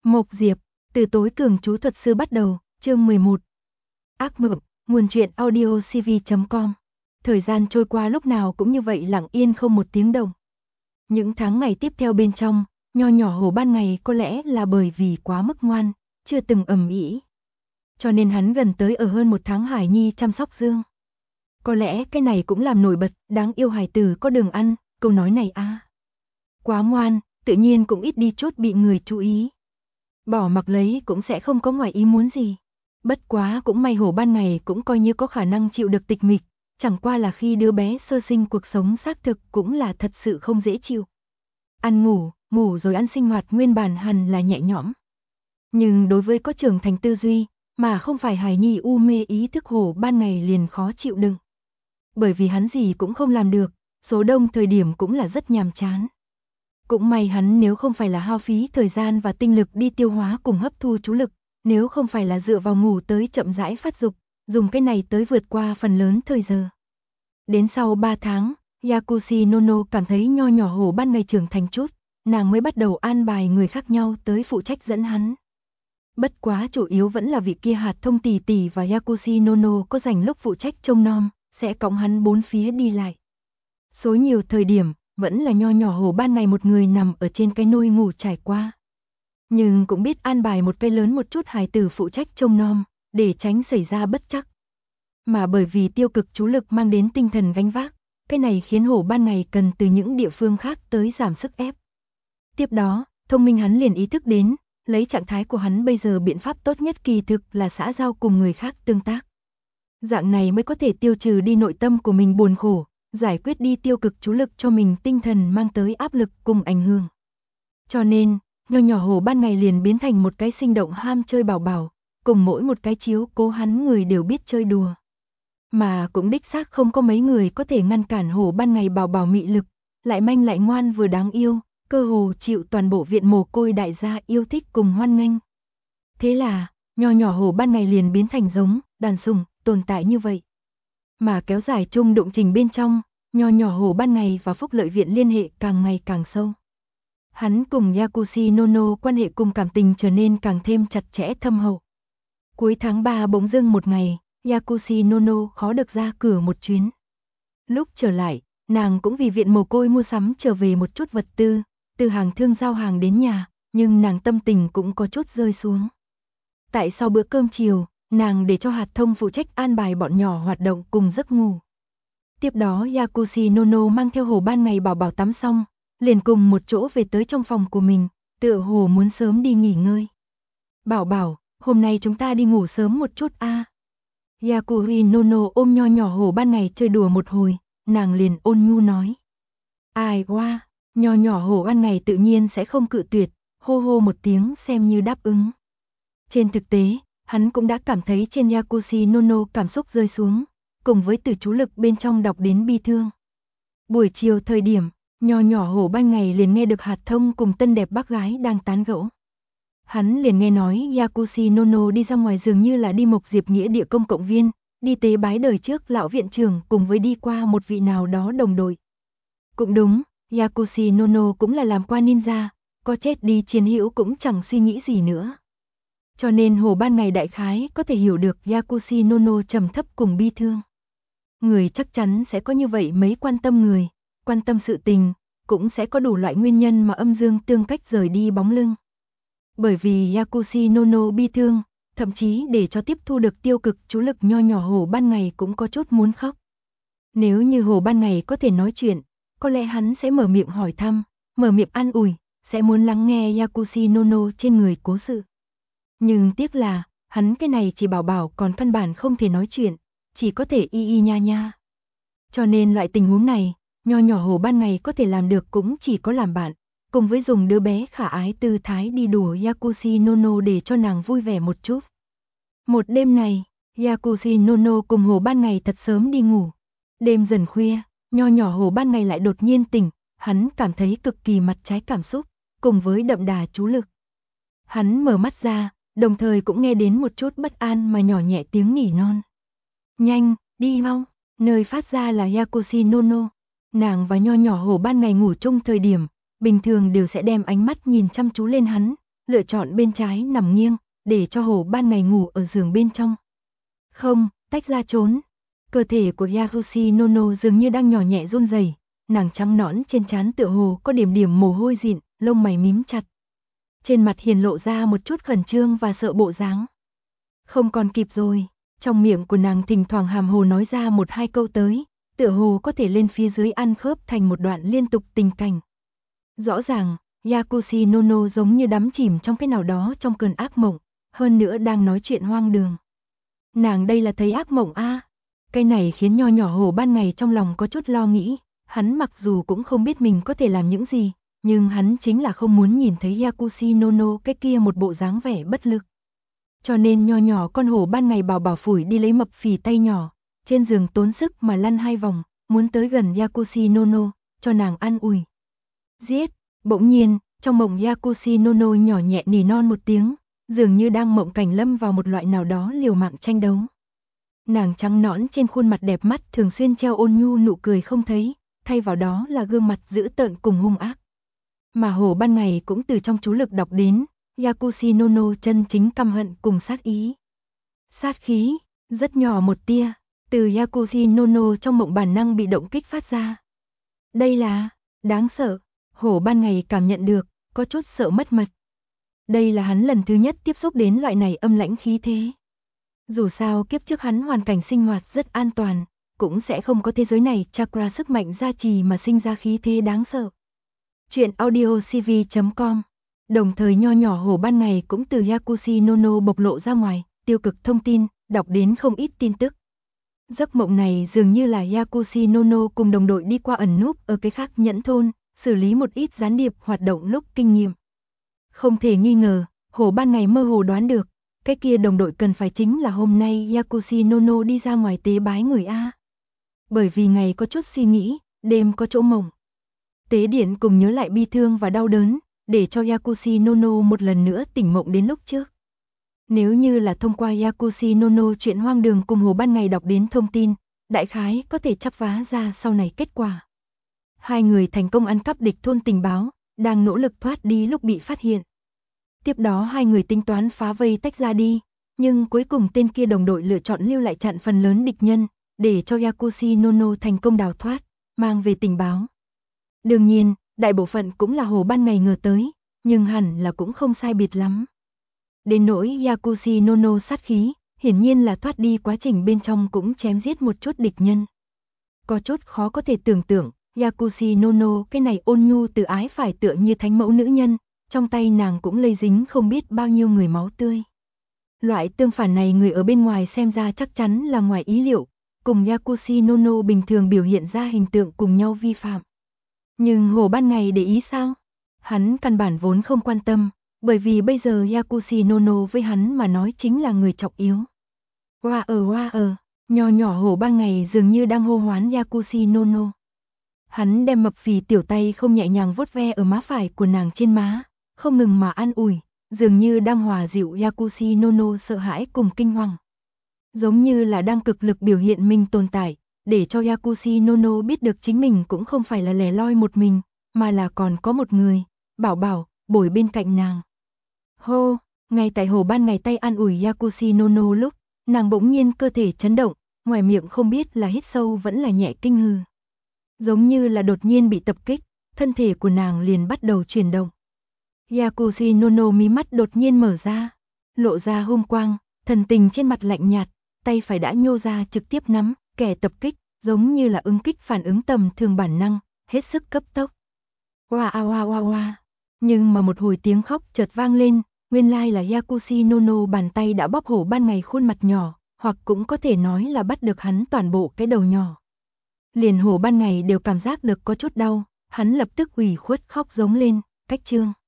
Mộc Diệp, từ tối cường chú thuật sư bắt đầu, chương 11. Ác mộng, nguồn truyện audio cv.com. Thời gian trôi qua lúc nào cũng như vậy lặng yên không một tiếng động. Những tháng ngày tiếp theo bên trong, nho nhỏ Hồ ban ngày có lẽ là bởi vì quá mức ngoan, chưa từng ầm ĩ. Cho nên hắn gần tới ở hơn một tháng Hải Nhi chăm sóc Dương. Có lẽ cái này cũng làm nổi bật, đáng yêu hài tử có đường ăn, câu nói này quá ngoan, tự nhiên cũng ít đi chút bị người chú ý. Bỏ mặc lấy cũng sẽ không có ngoài ý muốn gì. Bất quá cũng may Hồ ban ngày cũng coi như có khả năng chịu được tịch mịch, chẳng qua là khi đứa bé sơ sinh cuộc sống xác thực cũng là thật sự không dễ chịu. Ăn ngủ rồi ăn sinh hoạt nguyên bản hẳn là nhẹ nhõm. Nhưng đối với có trưởng thành tư duy, mà không phải hài nhi u mê ý thức Hồ ban ngày liền khó chịu đựng. Bởi vì hắn gì cũng không làm được, số đông thời điểm cũng là rất nhàm chán. Cũng may hắn nếu không phải là hao phí thời gian và tinh lực đi tiêu hóa cùng hấp thu chú lực, nếu không phải là dựa vào ngủ tới chậm rãi phát dục, dùng cái này tới vượt qua phần lớn thời giờ. Đến sau 3 tháng, Yakushi Nono cảm thấy nho nhỏ Hồ ban ngày trưởng thành chút, nàng mới bắt đầu an bài người khác nhau tới phụ trách dẫn hắn. Bất quá chủ yếu vẫn là vị kia Hạt Thông tỷ tỷ và Yakushi Nono có dành lúc phụ trách trông nom, sẽ cõng hắn bốn phía đi lại. Số nhiều thời điểm, vẫn là nho nhỏ Hồ ban này một người nằm ở trên cái nôi ngủ trải qua. Nhưng cũng biết an bài một cây lớn một chút hài tử phụ trách trông nom, để tránh xảy ra bất trắc. Mà bởi vì tiêu cực chú lực mang đến tinh thần gánh vác, cái này khiến Hồ ban này cần từ những địa phương khác tới giảm sức ép. Tiếp đó, thông minh hắn liền ý thức đến, lấy trạng thái của hắn bây giờ biện pháp tốt nhất kỳ thực là xã giao cùng người khác tương tác. Dạng này mới có thể tiêu trừ đi nội tâm của mình buồn khổ, giải quyết đi tiêu cực chú lực cho mình tinh thần mang tới áp lực cùng ảnh hưởng. Cho nên, nho nhỏ Hồ ban ngày liền biến thành một cái sinh động ham chơi bảo bảo, cùng mỗi một cái chiếu cố hắn người đều biết chơi đùa. Mà cũng đích xác không có mấy người có thể ngăn cản Hồ ban ngày bảo bảo mị lực, lại manh lại ngoan vừa đáng yêu, cơ hồ chịu toàn bộ viện mồ côi đại gia yêu thích cùng hoan nghênh. Thế là, nho nhỏ Hồ ban ngày liền biến thành giống đàn sủng tồn tại như vậy. Mà kéo dài chung đụng trình bên trong, nho nhỏ Hồ ban ngày và Phúc Lợi Viện liên hệ càng ngày càng sâu. Hắn cùng Yakushi Nono quan hệ cùng cảm tình trở nên càng thêm chặt chẽ thâm hậu. Cuối tháng 3 bỗng dưng một ngày, Yakushi Nono khó được ra cửa một chuyến. Lúc trở lại, nàng cũng vì viện mồ côi mua sắm trở về một chút vật tư, từ hàng thương giao hàng đến nhà, nhưng nàng tâm tình cũng có chút rơi xuống. Tại sau bữa cơm chiều, nàng để cho Hạt Thông phụ trách an bài bọn nhỏ hoạt động cùng giấc ngủ. Tiếp đó Yakushi Nono mang theo Hồ ban ngày bảo bảo tắm xong, liền cùng một chỗ về tới trong phòng của mình, tựa hồ muốn sớm đi nghỉ ngơi. Bảo bảo, hôm nay chúng ta đi ngủ sớm một chút a. Yakushi Nono ôm nho nhỏ Hồ ban ngày chơi đùa một hồi, nàng liền ôn nhu nói. Ai qua, nho nhỏ Hồ ban ngày tự nhiên sẽ không cự tuyệt, hô hô một tiếng xem như đáp ứng. Trên thực tế, hắn cũng đã cảm thấy trên Yakushi Nono cảm xúc rơi xuống, cùng với từ chú lực bên trong đọc đến bi thương. Buổi chiều thời điểm, nho nhỏ Hồ ban ngày liền nghe được Hạt Thông cùng tân đẹp bác gái đang tán gẫu. Hắn liền nghe nói Yakushi Nono đi ra ngoài dường như là đi Mộc Diệp nghĩa địa công cộng viên, đi tế bái đời trước lão viện trưởng cùng với đi qua một vị nào đó đồng đội. Cũng đúng, Yakushi Nono cũng là làm qua ninja, có chết đi chiến hữu cũng chẳng suy nghĩ gì nữa. Cho nên Hồ ban ngày đại khái có thể hiểu được Yakushi Nono trầm thấp cùng bi thương. Người chắc chắn sẽ có như vậy mấy quan tâm người, quan tâm sự tình, cũng sẽ có đủ loại nguyên nhân mà âm dương tương cách rời đi bóng lưng. Bởi vì Yakushi Nono bi thương, thậm chí để cho tiếp thu được tiêu cực chú lực nho nhỏ Hồ ban ngày cũng có chút muốn khóc. Nếu như Hồ ban ngày có thể nói chuyện, có lẽ hắn sẽ mở miệng hỏi thăm, mở miệng an ủi, sẽ muốn lắng nghe Yakushi Nono trên người cố sự. Nhưng tiếc là, hắn cái này chỉ bảo bảo còn căn bản không thể nói chuyện, chỉ có thể y nha nha. Cho nên loại tình huống này, nho nhỏ Hồ ban ngày có thể làm được cũng chỉ có làm bạn, cùng với dùng đứa bé khả ái tư thái đi đùa Yakushi Nono để cho nàng vui vẻ một chút. Một đêm này, Yakushi Nono cùng Hồ ban ngày thật sớm đi ngủ. Đêm dần khuya, nho nhỏ Hồ ban ngày lại đột nhiên tỉnh, hắn cảm thấy cực kỳ mặt trái cảm xúc, cùng với đậm đà chú lực. Hắn mở mắt ra, đồng thời cũng nghe đến một chút bất an mà nhỏ nhẹ tiếng nỉ non. Nhanh, đi mau, nơi phát ra là Yakushi Nono. Nàng và nho nhỏ Hồ ban ngày ngủ chung thời điểm, bình thường đều sẽ đem ánh mắt nhìn chăm chú lên hắn, lựa chọn bên trái nằm nghiêng, để cho Hổ Ban Ngày ngủ ở giường bên trong. Không, tách ra trốn. Cơ thể của Yakushi dường như đang nhỏ nhẹ run rẩy, nàng trắng nõn trên trán tựa hồ có điểm điểm mồ hôi dịn, lông mày mím chặt. Trên mặt hiền lộ ra một chút khẩn trương và sợ bộ dáng. Không còn kịp rồi, trong miệng của nàng thỉnh thoảng hàm hồ nói ra một hai câu tới, tựa hồ có thể lên phía dưới ăn khớp thành một đoạn liên tục tình cảnh. Rõ ràng, Yakushi giống như đắm chìm trong cái nào đó trong cơn ác mộng, hơn nữa đang nói chuyện hoang đường. Nàng đây là thấy ác mộng a. Cái này khiến nho nhỏ Hổ Ban Ngày trong lòng có chút lo nghĩ, hắn mặc dù cũng không biết mình có thể làm những gì, nhưng hắn chính là không muốn nhìn thấy Yakushi cái kia một bộ dáng vẻ bất lực. Cho nên nho nhỏ con Hổ Ban Ngày bảo phủi đi lấy mập phì tay nhỏ, trên giường tốn sức mà lăn 2 vòng, muốn tới gần Yakushi cho nàng an ủi. Giết, bỗng nhiên, trong mộng Yakushi nhỏ nhẹ nỉ non một tiếng, dường như đang mộng cảnh lâm vào một loại nào đó liều mạng tranh đấu. Nàng trắng nõn trên khuôn mặt đẹp mắt thường xuyên treo ôn nhu nụ cười không thấy, thay vào đó là gương mặt dữ tợn cùng hung ác. Mà Hổ Ban Ngày cũng từ trong chú lực đọc đến, Yakushi chân chính căm hận cùng sát ý. Sát khí, rất nhỏ một tia, từ Yakushi trong mộng bản năng bị động kích phát ra. Đây là, đáng sợ, Hổ Ban Ngày cảm nhận được, có chút sợ mất mật. Đây là hắn lần thứ nhất tiếp xúc đến loại này âm lãnh khí thế. Dù sao kiếp trước hắn hoàn cảnh sinh hoạt rất an toàn, cũng sẽ không có thế giới này chakra sức mạnh gia trì mà sinh ra khí thế đáng sợ. Chuyện audiocv.com. Đồng thời nho nhỏ Hổ Ban Ngày cũng từ Yakushi bộc lộ ra ngoài, tiêu cực thông tin, đọc đến không ít tin tức. Giấc mộng này dường như là Yakushi cùng đồng đội đi qua ẩn núp ở cái khác nhẫn thôn, xử lý một ít gián điệp hoạt động lúc kinh nghiệm. Không thể nghi ngờ, Hổ Ban Ngày mơ hồ đoán được, cái kia đồng đội cần phải chính là hôm nay Yakushi đi ra ngoài tế bái người A. Bởi vì ngày có chút suy nghĩ, đêm có chỗ mộng. Tế điện cùng nhớ lại bi thương và đau đớn, để cho Yakushi một lần nữa tỉnh mộng đến lúc trước. Nếu như là thông qua Yakushi chuyện hoang đường cùng Hổ Ban Ngày đọc đến thông tin, đại khái có thể chắp vá ra sau này kết quả. 2 người thành công ăn cắp địch thôn tình báo, đang nỗ lực thoát đi lúc bị phát hiện. Tiếp đó 2 người tính toán phá vây tách ra đi, nhưng cuối cùng tên kia đồng đội lựa chọn lưu lại chặn phần lớn địch nhân, để cho Yakushi thành công đào thoát, mang về tình báo. Đương nhiên, đại bộ phận cũng là Hổ Ban Ngày ngờ tới, nhưng hẳn là cũng không sai biệt lắm. Đến nỗi Yakushi sát khí, hiển nhiên là thoát đi quá trình bên trong cũng chém giết một chút địch nhân. Có chút khó có thể tưởng tượng, Yakushi cái này ôn nhu từ ái phải tựa như thánh mẫu nữ nhân, trong tay nàng cũng lây dính không biết bao nhiêu người máu tươi. Loại tương phản này người ở bên ngoài xem ra chắc chắn là ngoài ý liệu, cùng Yakushi bình thường biểu hiện ra hình tượng cùng nhau vi phạm. Nhưng Hổ Ban Ngày để ý sao? Hắn căn bản vốn không quan tâm, bởi vì bây giờ Yakushi với hắn mà nói chính là người trọng yếu. Hoa ở, nho nhỏ Hổ Ban Ngày dường như đang hô hoán Yakushi Hắn đem mập phì tiểu tay không nhẹ nhàng vuốt ve ở má phải của nàng trên má, không ngừng mà an ủi, dường như đang hòa dịu Yakushi sợ hãi cùng kinh hoàng. Giống như là đang cực lực biểu hiện mình tồn tại, để cho Yakushi biết được chính mình cũng không phải là lẻ loi một mình, mà là còn có một người, bảo bồi bên cạnh nàng. Hô, ngay tại Hổ Ban Ngày tay an ủi Yakushi lúc, nàng bỗng nhiên cơ thể chấn động, ngoài miệng không biết là hít sâu vẫn là nhẹ kinh hừ. Giống như là đột nhiên bị tập kích, thân thể của nàng liền bắt đầu chuyển động. Yakushi mí mắt đột nhiên mở ra, lộ ra hung quang, thần tình trên mặt lạnh nhạt, tay phải đã nhô ra trực tiếp nắm, kẻ tập kích, giống như là ứng kích phản ứng tầm thường bản năng, hết sức cấp tốc. Hoa. Nhưng mà một hồi tiếng khóc chợt vang lên, nguyên lai là Yakushi bàn tay đã bóp Hổ Ban Ngày khuôn mặt nhỏ, hoặc cũng có thể nói là bắt được hắn toàn bộ cái đầu nhỏ. Liền Hổ Ban Ngày đều cảm giác được có chút đau, hắn lập tức ủy khuất khóc giống lên, cách trương.